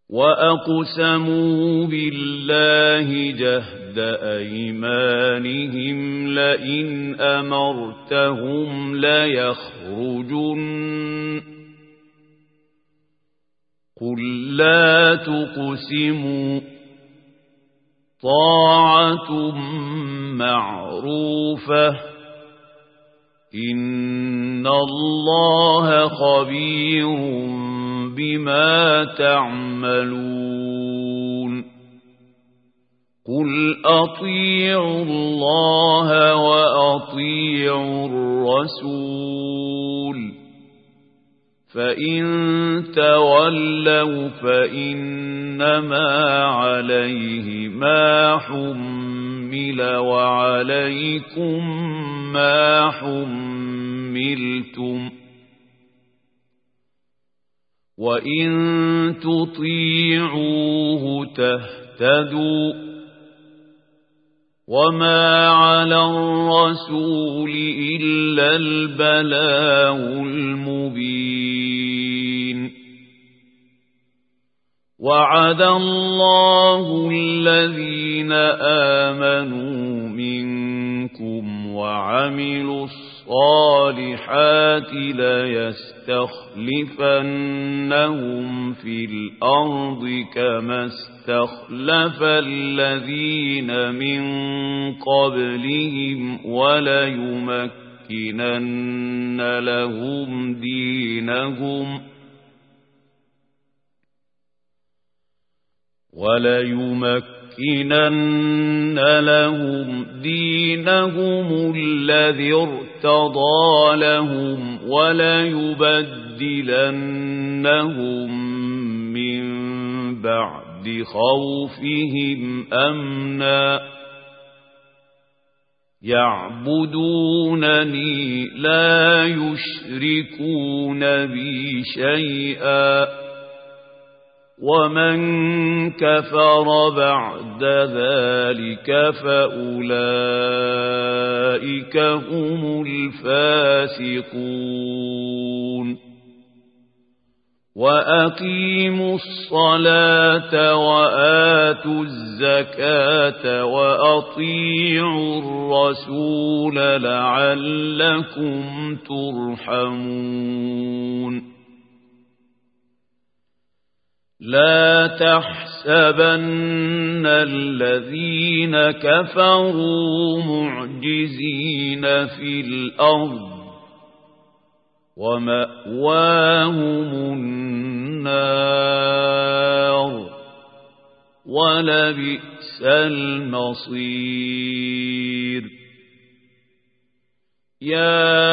وأقسموا بالله جهد أيمانهم لئن أمرتهم ليخرجن قل لا تقسموا طاعة معروفة إن الله خبير بما تعملون قل أطيعوا الله وأطيعوا الرسول فإن تولوا فإنما عليه ما حمل وعليكم ما حملتم وإن تطيعوه تهتدوا وما على الرسول إلا البلاغ المبين وعد الله الذين آمنوا منكم وعملوا الصالحات ليستخلفنهم في الأرض كما استخلف الذين من قبلهم وليمكنن لهم دينهم الذي ارتضى لهم وليبدلنهم من بعد خوفهم أمنا يعبدونني لا يشركون بي شيئا ومن كفر بعد ذلك فأولئك هم الفاسقون وأقيموا الصلاة وآتوا الزكاة وأطيعوا الرسول لعلكم ترحمون لا تحسبن الذين كفروا معجزين في الأرض ومأواهم النار ولبئس المصير يا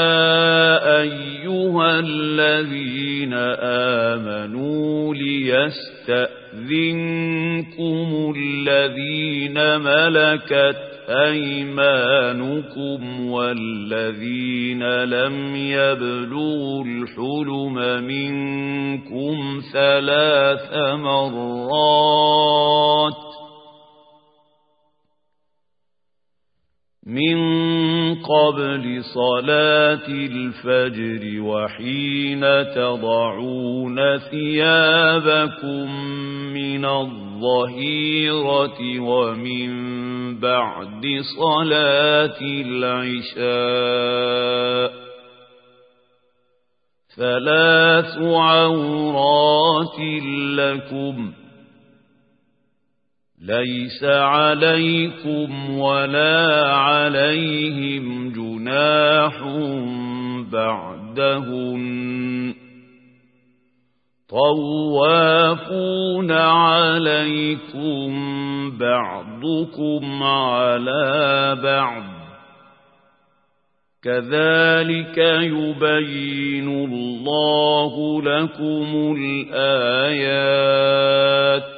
أيها الذين آمنوا ليستأذنكم الذين ملكت أيمانكم والذين لم يبلغوا الحلم منكم 3 مرات من قبل صلاة الفجر وحين تضعون ثيابكم من الظهيرة ومن بعد صلاة العشاء 3 عورات لكم ليس عليكم ولا عليهم جناح بعدهن طوافون عليكم بعضكم على بعض كذلك يبين الله لكم الآيات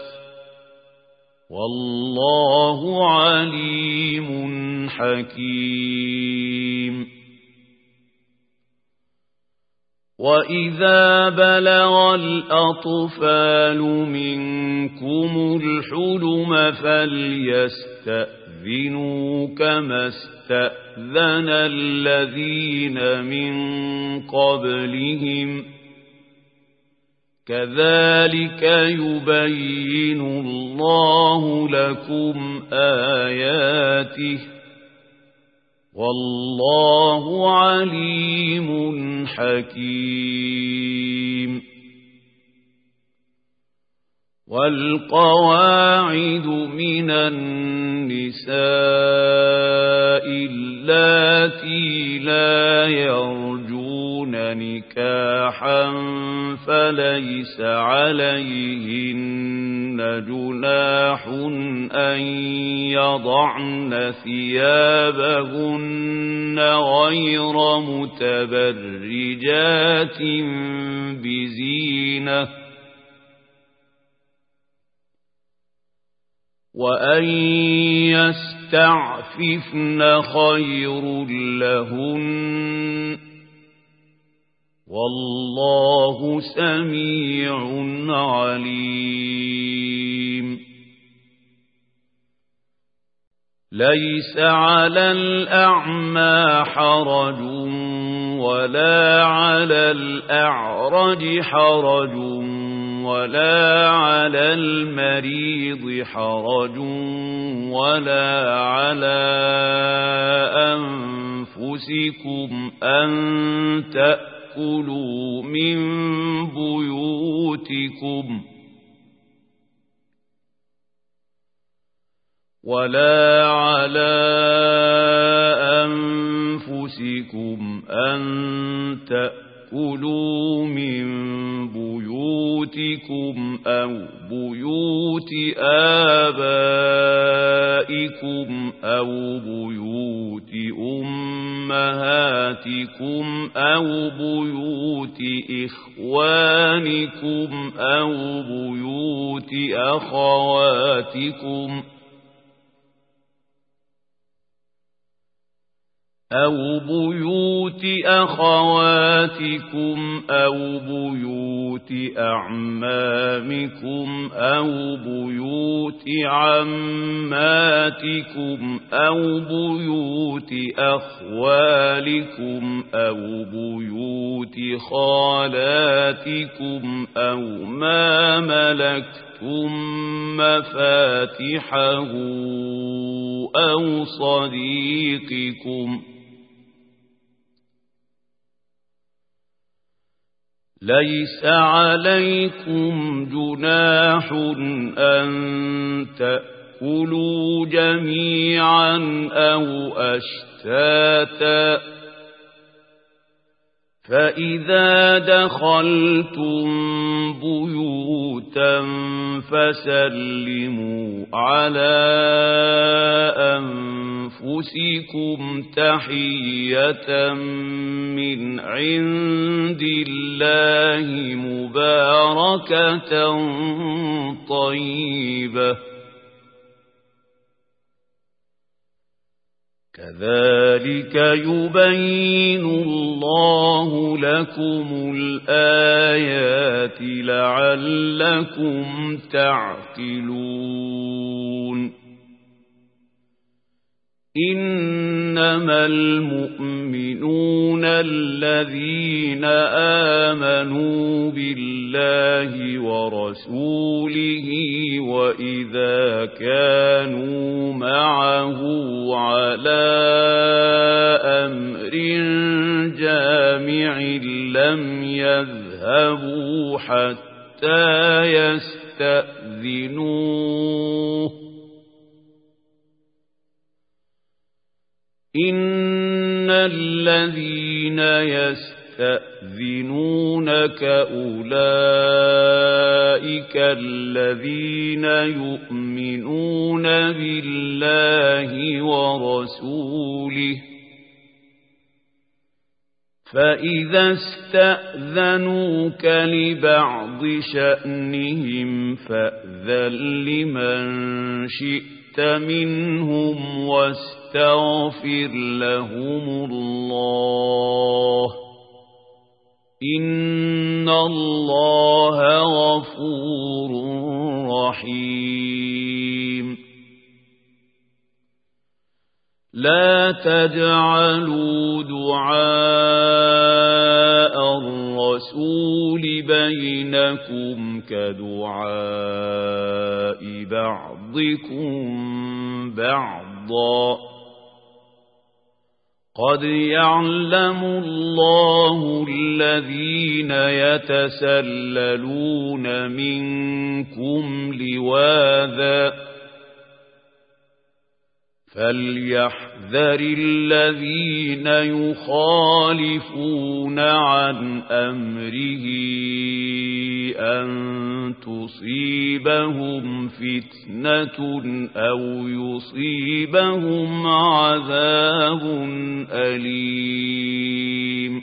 والله عليم حكيم وإذا بلغ الأطفال منكم الحلم فليستأذنوا كما استأذن الذين من قبلهم كذلك يبين الله لكم آياته والله عليم حكيم والقواعد من النساء اللاتي لا يرجون نكاحا فليس عليهن جناح أن يضعن ثيابهن غير متبرجات بزينة وأن يستعففن خير لهن والله سميع عليم ليس على الأعمى حرج ولا على الأعرج حرج ولا على المريض حرج ولا على أنفسكم أن تأكلوا من بيوتكم ولا على أنفسكم أن تأكلوا من بيوتكم أو بيوت آبائكم أو بيوت أمهاتكم أو بيوت إخوانكم أو بيوت أخواتكم أو بيوت أخواتكم أو بيوت أعمامكم أو بيوت عماتكم أو بيوت أخوالكم أو بيوت خالاتكم أو ما ملكتم مفاتحه أو صديقكم ليس عليكم جناح أن تأكلوا جميعا أو أشتاتا فإذا دخلتم بيوتا فسلموا على أنفسكم تحية من عند الله مباركة طيبة كذلك يبين الله لكم الآيات لعلكم تعقلون إنما المؤمنون الذين آمنوا بالله ورسوله وإذا كانوا معه على أمر جامع لم يذهبوا حتى يستأذنوه إن الذين يستأذنونك أولئك الذين يؤمنون بالله ورسوله فإذا استأذنوك لبعض شأنهم فأذن لمن شئت منهم واستغفر لهم الله إن الله غفور رحيم لا تجعلوا دعاء الرسول الرسول بينكم كدعاء بعضكم بعضا قد يعلم الله الذين يتسللون منكم لواذا فليحذر الذين يخالفون عن أمره أن تصيبهم فتنة أو يصيبهم عذاب أليم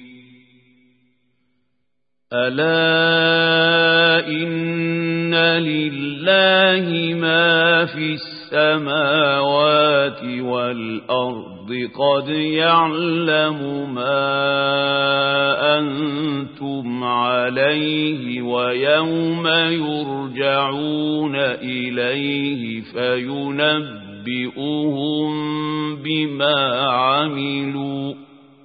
ألا إن لله ما في السماوات والأرض قد يعلم ما أنتم عليه ويوم يرجعون إليه فينبئهم بما عملوا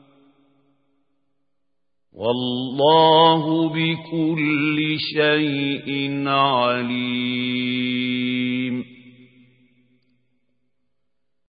والله بكل شيء عليم